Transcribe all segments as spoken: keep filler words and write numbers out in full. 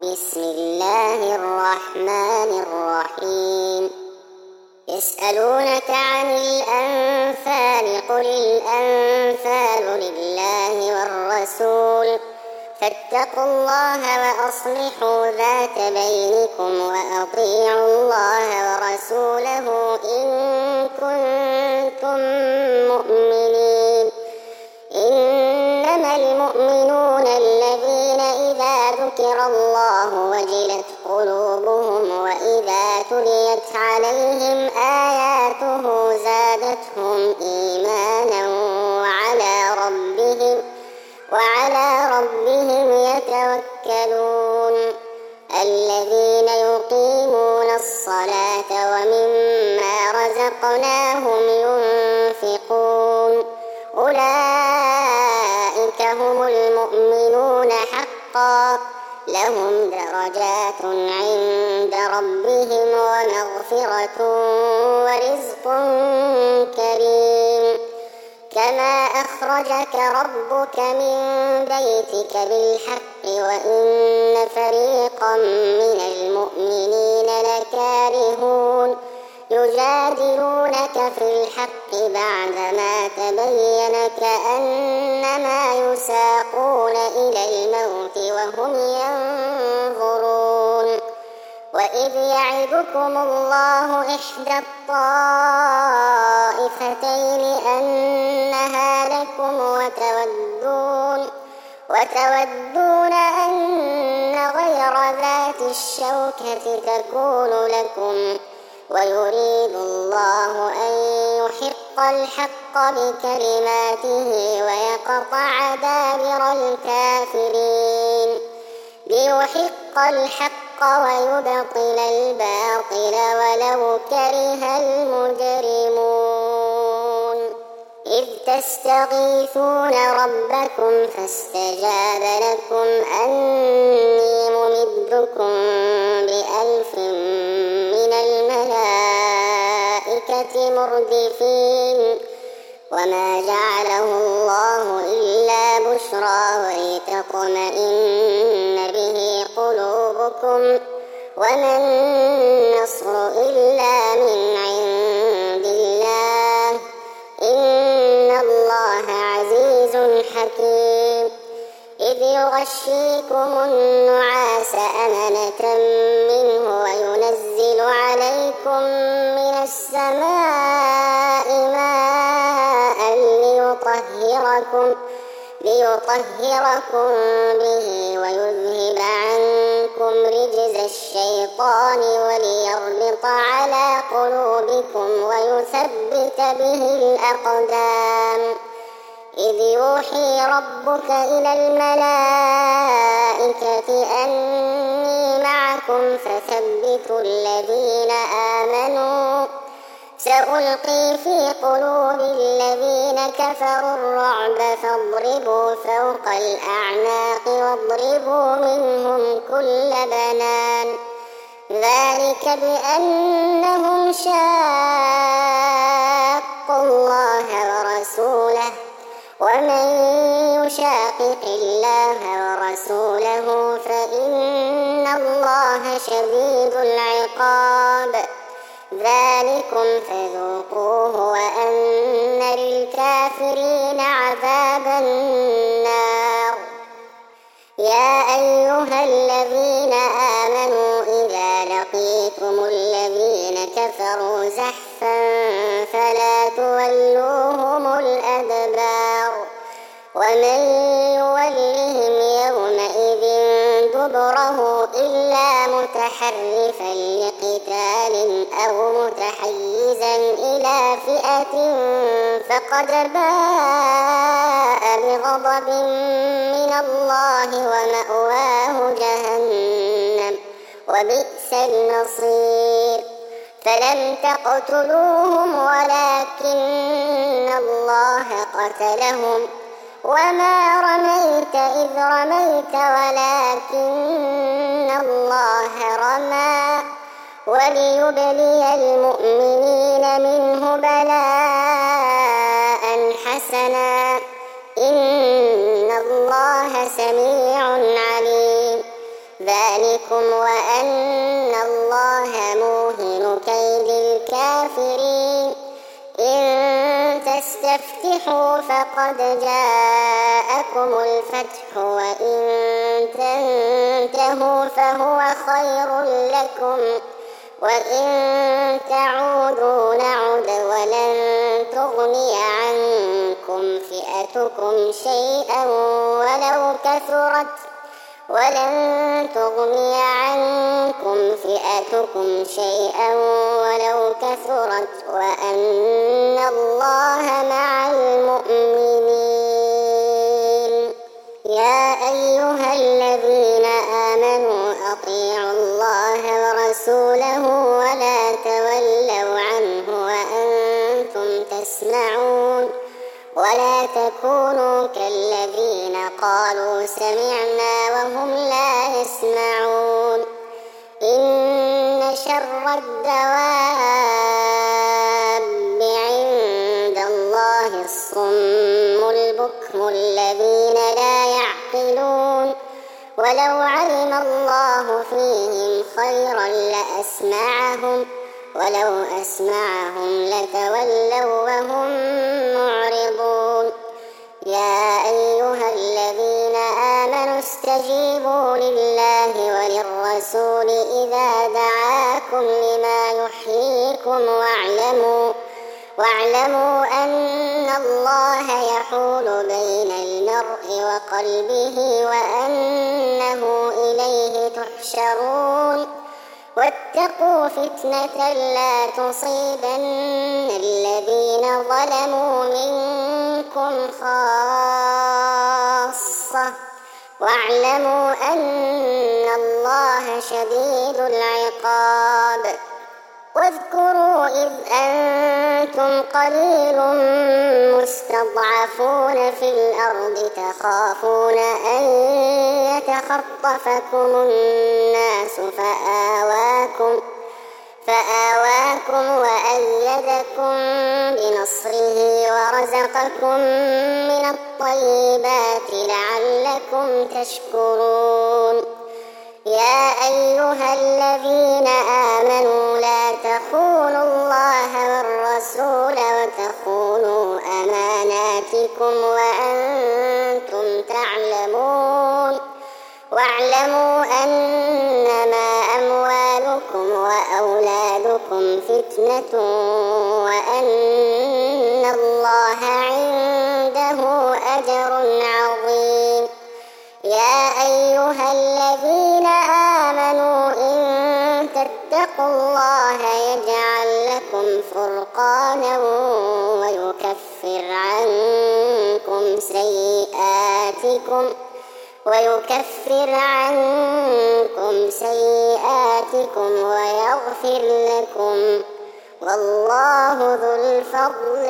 بسم الله الرحمن الرحيم. يسألونك عن الأنفال قل الأنفال لله والرسول فاتقوا الله وأصلحوا ذات بينكم وأطيعوا الله ورسوله إن كنتم مؤمنين. إنما المؤمنون الذين إذا ذكر الله وجلت قلوبهم وإذا تليت عليهم آياته زادتهم إيمانا وعلى ربهم وعلى ربهم يتوكلون. الذين يقيمون الصلاة ومما رزقناهم ينفقون أولئك هم المؤمنون حقا لهم درجات عند ربهم ومغفرة ورزق كريم. كما أخرجك ربك من بيتك بالحق وإن فريقا من المؤمنين لكارهون يجادلونك في الحق بعدما تبين كأنما يساقون إلى الموت وهم ينظرون. وإذ يعدكم الله إحدى الطائفتين أنها لكم وتودون, وتودون أن غير ذات الشوكة تكون لكم ويريد الله أن يحق الحق بكلماته ويقطع دابر الكافرين ليحق الحق ويبطل الباطل ولو كره المجرمون. إذ تستغيثون ربكم فاستجاب لكم أني ممدكم بألف من الملائكة مردفين وما جعله الله إلا بشرى ولتطمئن به قلوبكم وما النصر إلا من عند الله إن الله عزيز حكيم. إذ يغشيكم النعاس أمنة منه وينزل عليكم من السماء ماء ليطهركم, ليطهركم به ويذهب عنكم رجز الشيطان وليربط على قلوبكم ويثبت به الأقدام. إذ يوحي ربك إلى الملائكة أني معكم فثبتوا الذين آمنوا سألقي في قلوب الذين كفروا الرعب فاضربوا فوق الأعناق واضربوا منهم كل بنان ذلك بأنهم شاقوا الله ورسوله ومن يشاقق الله ورسوله فإن الله شديد العقاب. ذلكم فذوقوه وأن للكافرين عذاب النار. يا أيها الذين آمنوا إذا لقيتم الذين كفروا زحفا فلا تولوهم الأدبار ومن يولهم يومئذ دبره إلا متحرفا لقتال أو متحيزا إلى فئة فقد باء بغضب من الله ومأواه جهنم وبئس المصير. فلم تقتلوهم ولكن الله قتلهم وما رميت إذ رميت ولكن الله رمى وليبلي المؤمنين منه بلاء حسنا إن الله سميع عليم. ذلكم وأن الله موهن كيد الكافرين. إن تستفتحوا فقد جاءكم الفتح وإن تنتهوا فهو خير لكم وإن تعودوا نعد ولن تغني عنكم فئتكم شيئا ولو كثرت ولن تغني عنكم فئتكم شيئا ولو كثرت وأن الله مع المؤمنين. يا أيها الذين آمنوا أطيعوا الله ورسوله ولا تولوا عنه وأنتم تسمعون ولا تكونوا كالذين قالوا سمعنا وهم لا يسمعون. إن شر الدواب عند الله الصم البكم الذين لا يعقلون. ولو علم الله فيهم خيرا لأسمعهم ولو أسمعهم لتولوا وهم معرضون. يا أيها الذين آمنوا استجيبوا لله وللرسول إذا دعاكم لما يحييكم واعلموا واعلموا أن الله يحول بين المرء وقلبه وأنه إليه تحشرون. واتقوا فتنة لا تصيبن الذين ظلموا منكم خاصة واعلموا أن الله شديد العقاب. واذكروا إذ أنتم قليل مستضعفون في الأرض تخافون أن يتخطفكم الناس فآواكم فآواكم وأيدكم بنصره ورزقكم من الطيبات لعلكم تشكرون. يا أيها الذين آمنوا لا تخونوا الله والرسول وتخونوا أماناتكم وأنتم تعلمون. واعلموا أنما أموالكم وأولادكم فتنة وأن الله عنده أجر عظيم. يا أيها الذين آمنوا إن تتقوا الله يجعل لكم فرقانا ويكفر عنكم سيئاتكم ويكفر عنكم سيئاتكم ويغفر لكم والله ذو الفضل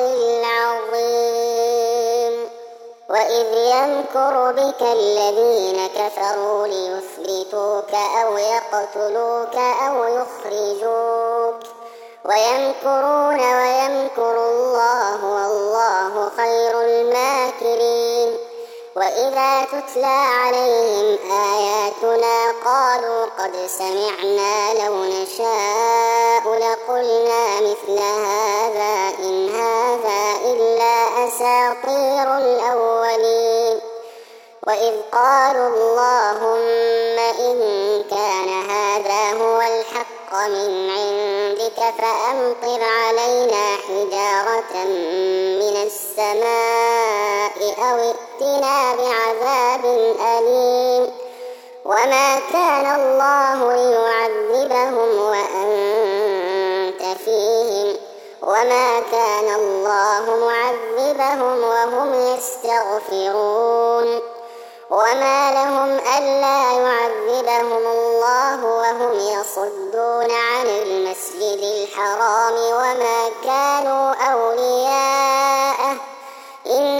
العظيم. وإذ يمكر بك الذين كفروا ليثبتوك أو يقتلوك أو يخرجوك ويمكرون ويمكر الله والله خير الماكرين. وإذا تتلى عليهم آياتنا قالوا قد سمعنا لو نشاء لقلنا مثل هذا إن هذا إلا أساطير الأولين. وإذ قالوا اللهم إن كان هذا هو الحق من عندك فأمطر علينا حجارة من السماء أو ائتنا بعذاب أليم. وما كان الله ليعذبهم وأنت فيهم وما كان الله معذبهم وهم يستغفرون. وما لهم ألا يعذبهم الله وهم يصدون عن المسجد الحرام وما كانوا أولياءه إن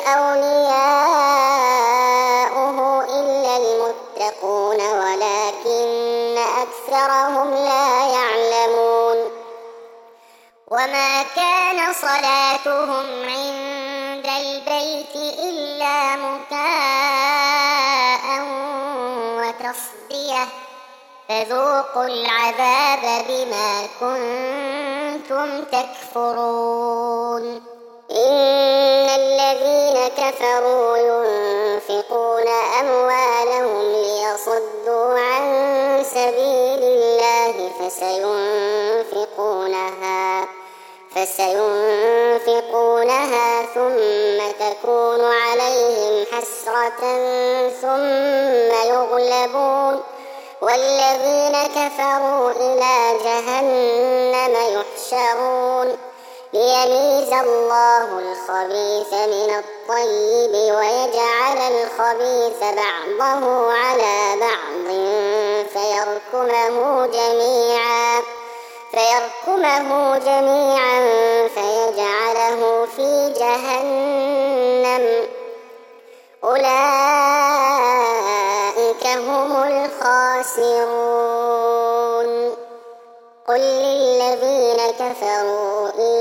أولياؤه إلا المتقون ولكن أكثرهم لا يعلمون. وما كان صلاتهم عند البيت إلا مكاء وتصدية فذوقوا العذاب بما كنتم تكفرون إن الذين كفروا ينفقون أموالهم ليصدوا عن سبيل الله فسينفقونها فسينفقونها ثم تكون عليهم حسرة ثم يغلبون والذين كفروا إلى جهنم يحشرون ليميز الله الخبيث من الطيب ويجعل الخبيث بعضه على بعض فيركمه جميعا فيركمه جميعا فيجعله في جهنم أولئك هم الخاسرون قل للذين كفروا إن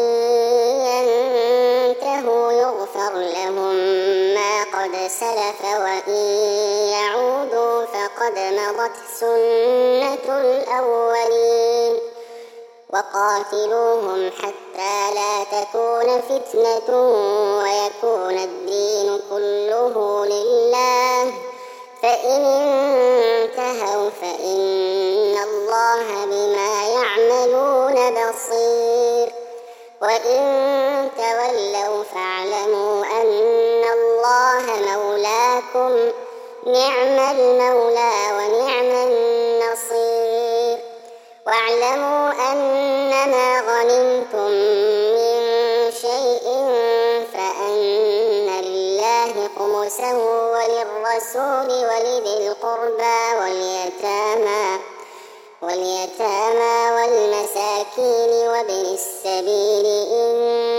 ينتهوا يغفر لهم ما قد سلف وإن يعودوا فقد مضت سنة الأولين وقاتلوهم حتى لا تكون فتنة ويكون الدين كله لله فإن انتهوا فإن الله بما يعملون بصير وإن تولوا فاعلموا أن الله مولاكم نعم المولى ونعم النصير واعلموا أنما غنمتم من شيء فأن لله خمسه وللرسول ولذي القربى واليتامى واليتامى والمساكين وابن السبيل إن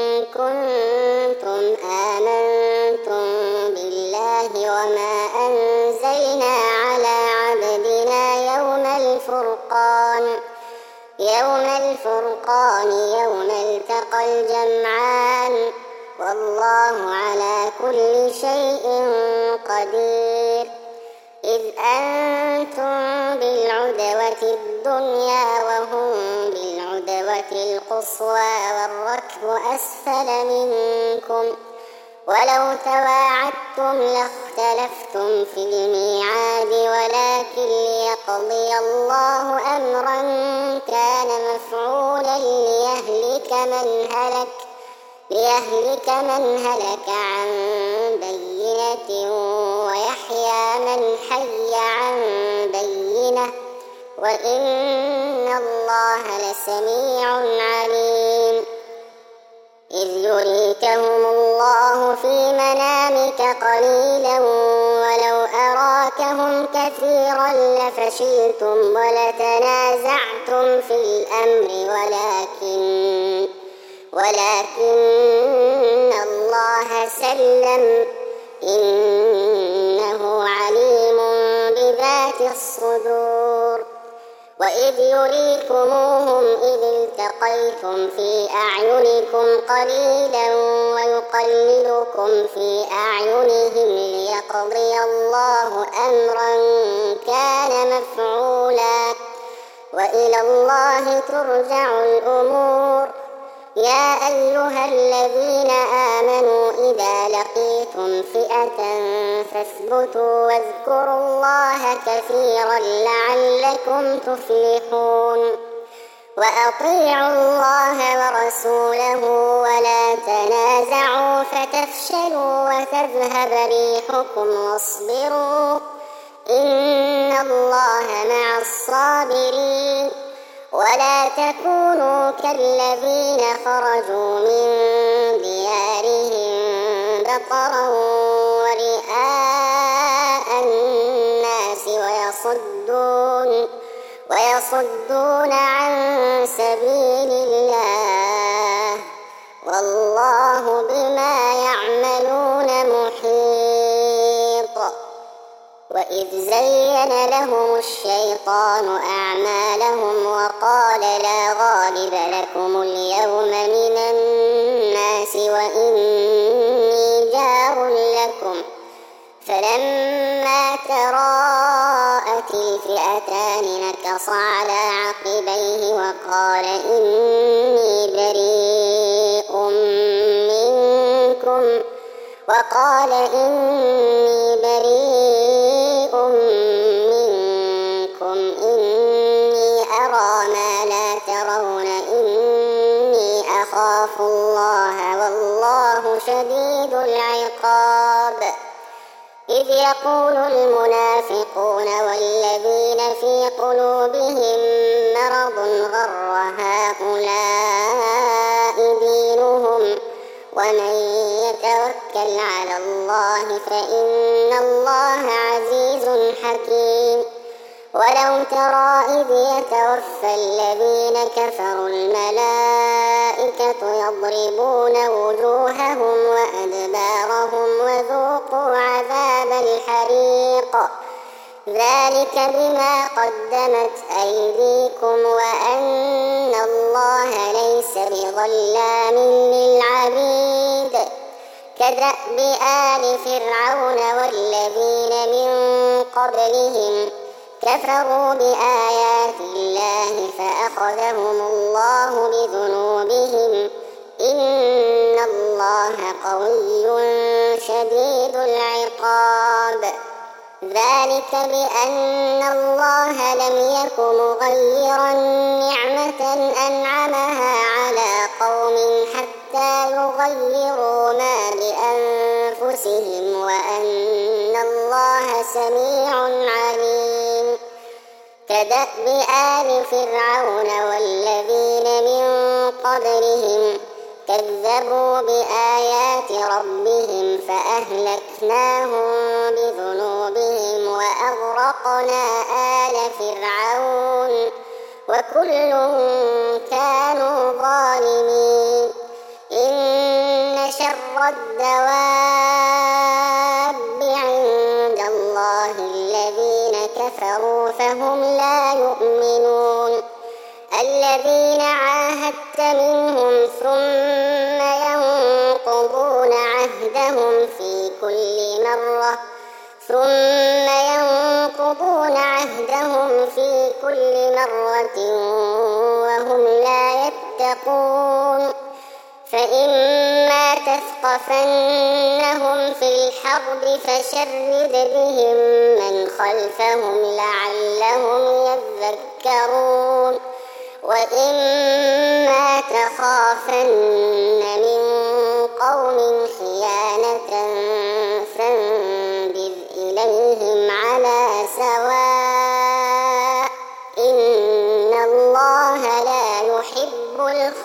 كنتم آمنتم بالله وما أنزلنا على عبدنا يوم الفرقان يوم الفرقان يوم التقى الجمعان والله على كل شيء قدير إذ أنتم بالعدوة الدنيا وهم بالعدوة القصوى والركب أسفل منكم ولو تواعدتم لاختلفتم في الميعاد ولكن ليقضي الله أمرا كان مفعولا ليهلك من هلك ليهلك من هلك عن بينة ويحيى من حي عن بينة وإن الله لسميع عليم إذ يريكهم الله في منامك قليلا ولو أراكهم كثيرا لفشلتم ولتنازعتم في الأمر ولكن ولكن الله سلم إنه عليم بذات الصدور وإذ يريكموهم إذ التقيتم في أعينكم قليلا ويقللكم في أعينهم ليقضي الله أمرا كان مفعولا وإلى الله ترجع الأمور يا أيها الذين آمنوا إذا لقيتم فئة فاثبتوا واذكروا الله كثيرا لعلكم تفلحون وأطيعوا الله ورسوله ولا تنازعوا فتفشلوا وتذهب ريحكم واصبروا إن الله مع الصابرين ولا تكونوا كالذين خرجوا من ديارهم بطرا ورئاء الناس ويصدون ويصدون عن سبيل الله والله بما يعملون محيط وإذ زين لهم الشيطان أعمالهم وقال لا غالب لكم اليوم من الناس وإني جار لكم فلما تراءت الفئتان الفئتان نكص على عقبيه وقال إني بريء منكم وقال إني بريء منكم إني أرى ما لا ترون إني أخاف الله والله شديد العقاب. إذ يقول المنافقون والذين في قلوبهم مرض غر هؤلاء دينهم ومن يتوكل على الله فإن الله عزيز حكيم. ولو ترى إذ يتوفى الذين كفروا الملائكة يضربون وجوههم وأدبارهم وذوقوا عذاب الحريق ذلك بما قدمت أيديكم وأن الله ليس بظلام للعبيد. كدأب آل فرعون والذين من قبلهم كفروا بآيات الله فأخذهم الله بذنوبهم إن الله قوي شديد العقاب. ذلك بأن الله لم يك مغيرا نعمة أنعمها على قوم حتى يغيروا ما بأنفسهم وأن الله سميع عليم. كدأب آل فرعون والذين من قبلهم كذبوا بآيات ربهم فأهلكناهم بذنوبهم وأغرقنا آل فرعون وكل كانوا ظالمين. إن شر الدواب عند الله الذين كفروا فهم لا يؤمنون. الذين عاهدت منهم ثم ينقضون عهدهم في كل مرة ثم ينقضون عهدهم في كل مرة وهم لا يتقون. فإما تثقفنهم في الحرب فشرد بهم من خلفهم لعلهم يذكرون. وإما تخافن من قوم خيانة فانبذ إليهم على سواء إن الله لا يحب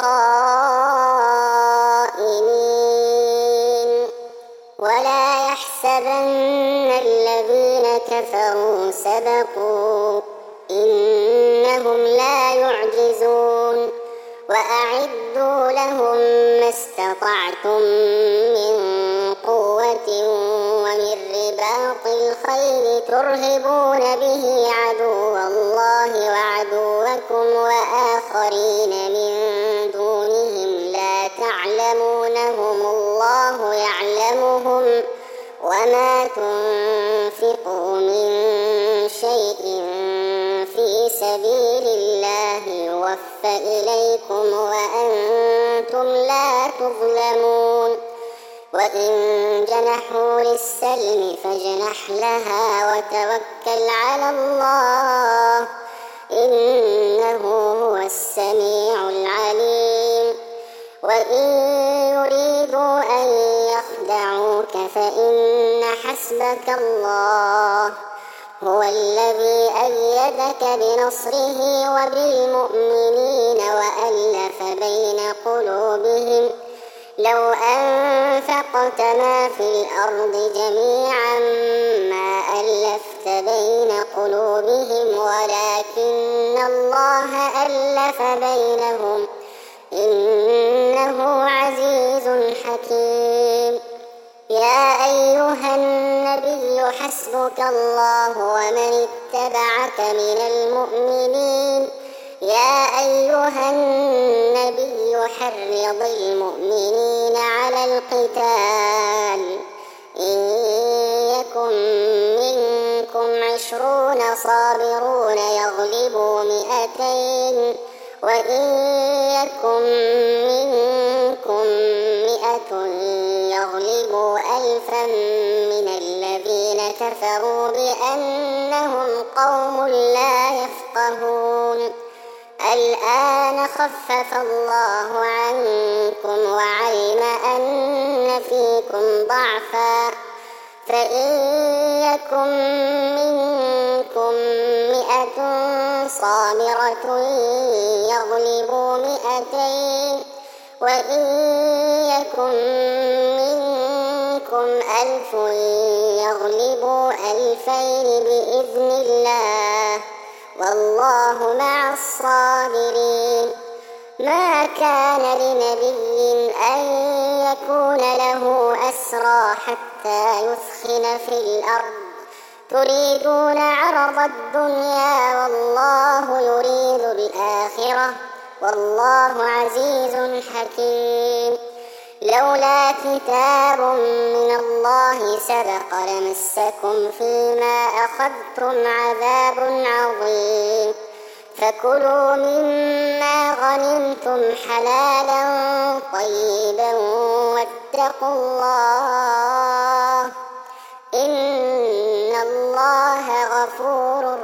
الخائنين. ولا يحسبن الذين كفروا سبقوا إنهم لا يعجزون. وأعدوا لهم ما استطعتم من قوة ومن رباط الخيل ترهبون به عدو الله وعدوكم وآخرين من دونهم لا تعلمونهم الله يعلمهم وما تنفقوا من شيء في سبيل الله يوفى إليكم وأنتم لا تظلمون. وإن جنحوا للسلم فاجنح لها وتوكل على الله إنه هو السميع العليم. وإن يريدوا أن يخدعوك فإن حسبك الله هو الذي أيدك بنصره وبالمؤمنين وألف بين قلوبهم لو أنفقت ما في الأرض جميعا ما ألفت بين قلوبهم ولكن الله ألف بينهم إنه عزيز حكيم. يا أيها النبي حسبك الله ومن اتبعك من المؤمنين. يا أيها النبي حرض المؤمنين على القتال إن يكن منكم منكم عشرون صابرون يغلبوا مئتين وإن يكن منكم مئة يغلبوا ألفا من الذين كفروا بأنهم قوم لا يفقهون. الآن خفف الله عنكم وعلم أن فيكم ضعفا فإن يكن منكم مئة صابرة يغلبوا مئتين وإن يكن منكم ألف يغلبوا ألفين بإذن الله والله مع الصابرين. ما كان لنبي أن يكون له أسرى حتى يثخن في الأرض تريدون عرض الدنيا والله يريد الآخرة والله عزيز حكيم. لولا كتاب من الله سبق لمسكم فيما أخذتم عذاب عظيم فكلوا مما غنمتم حلالا طيبا واتقوا الله إن الله غفور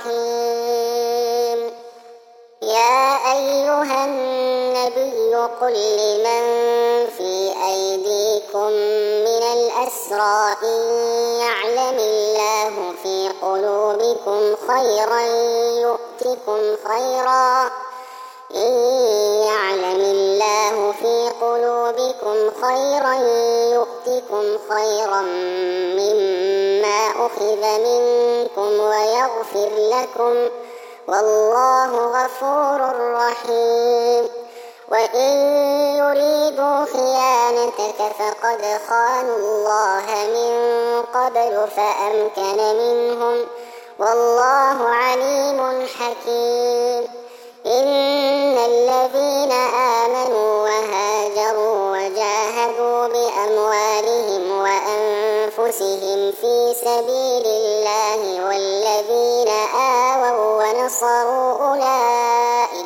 رحيم. يا أيها النبي قل لمن في أيديكم من الأسرى إن يعلم الله في قلوبكم خيرا يؤتكم خيرا إن يعلم الله في قلوبكم خيرا يؤتكم خيرا مما أخذ منكم ويغفر لكم والله غفور رحيم. وإن يريدوا خيانتك فقد خانوا الله من قبل فأمكن منهم والله عليم حكيم. إن الذين آمنوا وهاجروا وجاهدوا بأموالهم وأنفسهم في سبيل الله والذين آووا ونصروا أولئك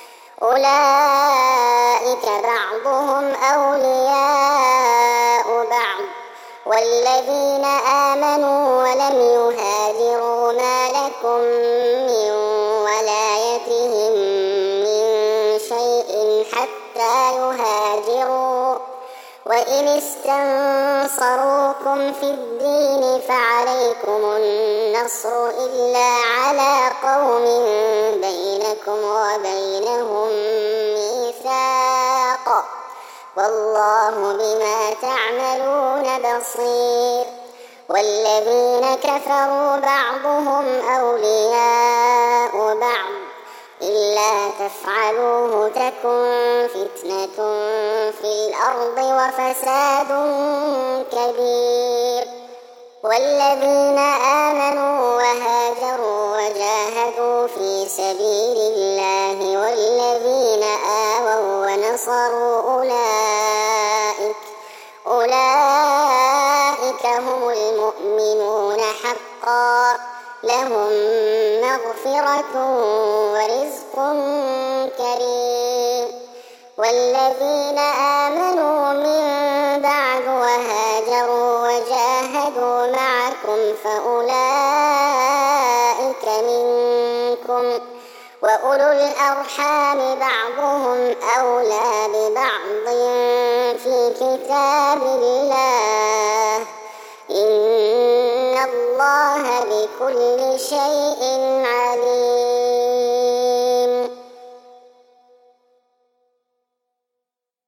أولئك بعضهم أولياء بعض والذين آمنوا ولم يهاجروا ما لكم من ولايتهم من شيء حتى يهاجروا وإن استنصروكم في الدين فعليكم النصر إلا على قوم بينكم وبينهم ميثاق والله بما تعملون بصير. والذين كفروا بعضهم أولياء بعض إلا تفعلوه تكن فتنة في الأرض وفساد كبير. والذين آمنوا وهاجروا وجاهدوا في سبيل الله والذين آووا ونصروا أولئك أولئك هم المؤمنون حقا لهم مغفرة ورزق كريم. والذين آمنوا من بعد وهاجروا وجاهدوا معكم فأولئك منكم وأولو الأرحام بعضهم أولى ببعض في كتاب الله إن الله بكل شيء عليم.